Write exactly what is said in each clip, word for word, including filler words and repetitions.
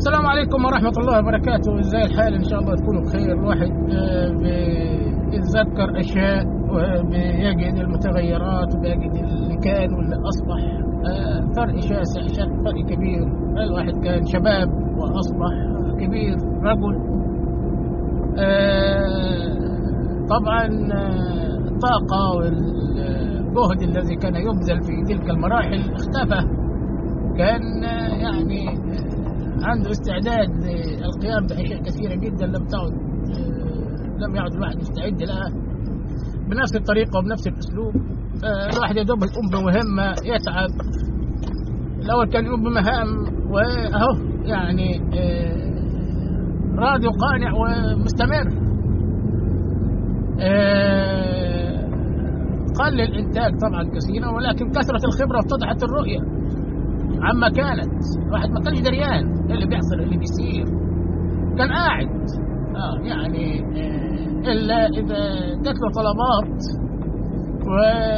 السلام عليكم ورحمة الله وبركاته. ازاي الحال؟ ان شاء الله تكونوا بخير. الواحد بيتذكر اشياء وبيجد المتغيرات وبيجد اللي كان واللي اصبح. فرق شاسع، فرق كبير. الواحد كان شباب واصبح كبير رجل. طبعا الطاقة والجهد الذي كان يبذل في تلك المراحل اختفى. كان يعني عنده استعداد للقيام بأشياء كثيرة جدا لم تعد لم يعد الواحد يستعد لها بنفس الطريقة وبنفس الأسلوب. الواحد يدوب يقوم بمهمة يتعب. الأول كان يقوم بمهام وأهو يعني راضي وقانع ومستمر. قل الإنتاج طبعا كثيرا، ولكن كثرة الخبرة اتضحت الرؤية عما كانت. الواحد ما كانش دريان اللي بيحصل اللي بيصير، كان قاعد اه يعني آه الا اذا جات له طلبات و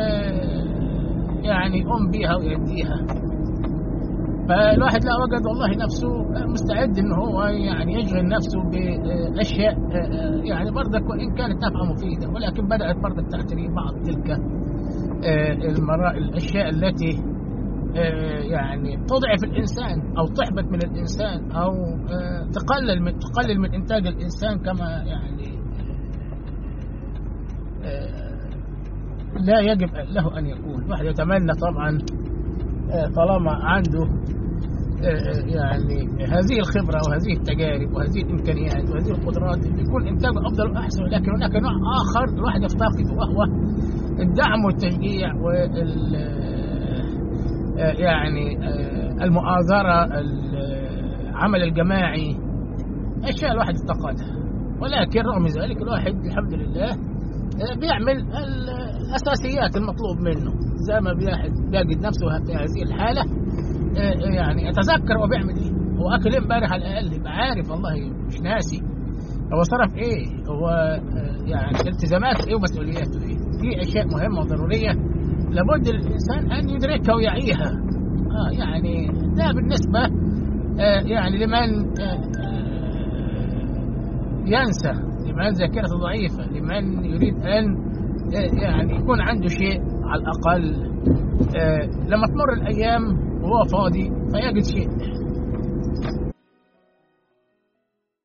يعني يقوم بيها ويديها. فالواحد لا وجد والله نفسه مستعد ان هو يعني يشغل نفسه باشياء آه يعني برضك وان كانت نافعه مفيده، ولكن بدات برضك تختري بعض تلك آه المرا الاشياء التي يعني تضعف الإنسان أو تحبط من الإنسان أو تقلل من تقلل من إنتاج الإنسان، كما يعني لا يجب له أن يكون. الواحد يتمنى طبعا طالما عنده يعني هذه الخبرة وهذه التجارب وهذه الإمكانيات وهذه القدرات يكون إنتاجه أفضل وأحسن، لكن هناك نوع آخر الواحد يفتقده وهو الدعم والتشجيع وال يعني المؤازرة، العمل الجماعي، أشياء الواحد افتقدها. ولكن رغم ذلك الواحد الحمد لله بيعمل الأساسيات المطلوب منه زي ما بيجد نفسه في هذه الحالة. يعني أتذكر هو بيعمل إيه، هو أكل امبارح على الأقل يبقى عارف والله مش ناسي هو صرف إيه، هو يعني التزاماته إيه ومسؤولياته إيه. دي أشياء مهمة وضرورية لابد للإنسان أن يدركها ويعيها. آه يعني ده بالنسبة آه يعني لمن آه ينسى، لمن ذاكرته ضعيفة، لمن يريد أن آه يعني يكون عنده شيء على الأقل آه لما تمر الأيام وهو فاضي فيجد شيء.